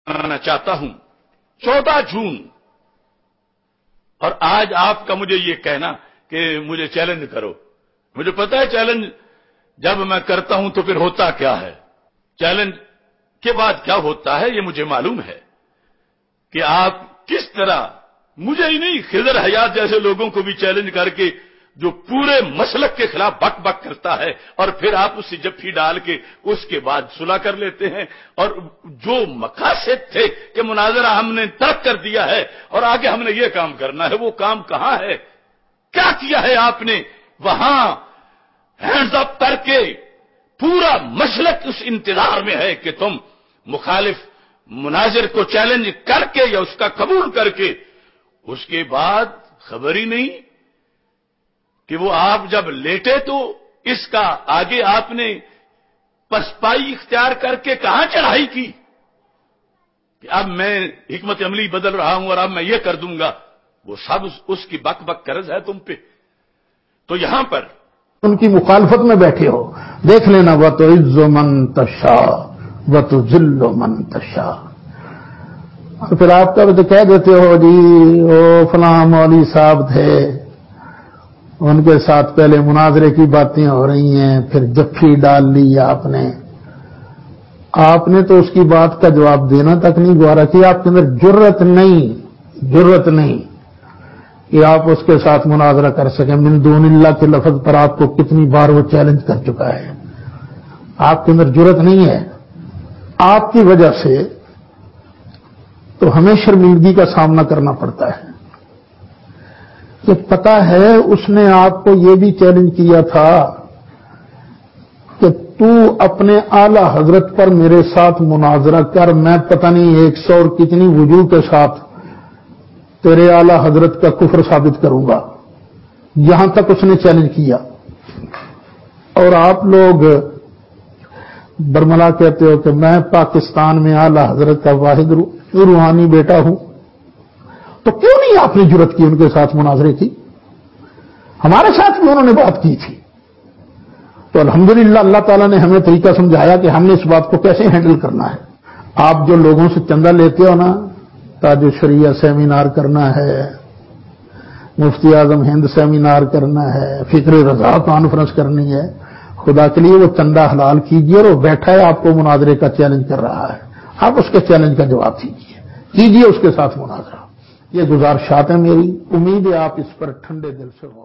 بنانا چاہتا ہوں 14 جون، اور آج آپ کا مجھے یہ کہنا کہ مجھے چیلنج کرو، مجھے پتا ہے چیلنج جب میں کرتا ہوں تو پھر ہوتا کیا ہے، چیلنج کے بعد کیا ہوتا ہے یہ مجھے معلوم ہے کہ آپ کس طرح مجھے ہی نہیں خضر حیات جیسے لوگوں کو بھی چیلنج کر کے جو پورے مسلک کے خلاف بک بک کرتا ہے اور پھر آپ اسے جفی ڈال کے اس کے بعد صلح کر لیتے ہیں، اور جو مقاصد تھے کہ مناظرہ ہم نے ترک کر دیا ہے اور آگے ہم نے یہ کام کرنا ہے، وہ کام کہاں ہے؟ کیا کیا ہے آپ نے؟ وہاں ہینڈز اپ کر کے پورا مسلک اس انتظار میں ہے کہ تم مخالف مناظر کو چیلنج کر کے یا اس کا قبول کر کے اس کے بعد خبر ہی نہیں کہ وہ آپ جب لیٹے تو اس کا آگے آپ نے پسپائی اختیار کر کے کہاں چڑھائی کی کہ اب میں حکمت عملی بدل رہا ہوں اور اب میں یہ کر دوں گا، وہ سب اس کی بک بک قرض ہے تم پہ۔ تو یہاں پر ان کی مخالفت میں بیٹھے ہو، دیکھ لینا وَتُعِزُّ مَن تَشَاءُ وَتُذِلُّ مَن تَشَاءُ، اور پھر آپ کا تو کہہ دیتے ہو جی وہ فلاں مولوی صاحب تھے، ان کے ساتھ پہلے مناظرے کی باتیں ہو رہی ہیں، پھر جفی ڈال لی آپ نے تو اس کی بات کا جواب دینا تک نہیں گوارا کہ آپ کے اندر جرت نہیں کہ آپ اس کے ساتھ مناظرہ کر سکیں۔ من دون اللہ کے لفظ پر آپ کو کتنی بار وہ چیلنج کر چکا ہے، آپ کے اندر جرت نہیں ہے۔ آپ کی وجہ سے تو ہمیں شرمندگی کا سامنا کرنا پڑتا ہے کہ پتہ ہے اس نے آپ کو یہ بھی چیلنج کیا تھا کہ تو اپنے اعلی حضرت پر میرے ساتھ مناظرہ کر، میں پتہ نہیں 100 اور کتنی وجوہ کے ساتھ تیرے اعلی حضرت کا کفر ثابت کروں گا، یہاں تک اس نے چیلنج کیا۔ اور آپ لوگ برملا کہتے ہو کہ میں پاکستان میں اعلی حضرت کا واحد روحانی بیٹا ہوں، تو کیوں نہیں آپ نے جرت کی ان کے ساتھ مناظرے کی؟ ہمارے ساتھ بھی انہوں نے بات کی تھی، تو الحمدللہ اللہ تعالیٰ نے ہمیں طریقہ سمجھایا کہ ہم نے اس بات کو کیسے ہینڈل کرنا ہے۔ آپ جو لوگوں سے چندہ لیتے ہو نا، تاج الشریعہ سیمینار کرنا ہے، مفتی اعظم ہند سیمینار کرنا ہے، فکر رضا کانفرنس کرنی ہے، خدا کے لیے وہ چندہ حلال کیجیے، اور وہ بیٹھا ہے آپ کو مناظرے کا چیلنج کر رہا ہے، آپ اس کے چیلنج کا جواب کیجیے اس کے ساتھ مناظرہ۔ یہ گزارشات ہیں میری، امید ہے آپ اس پر ٹھنڈے دل سے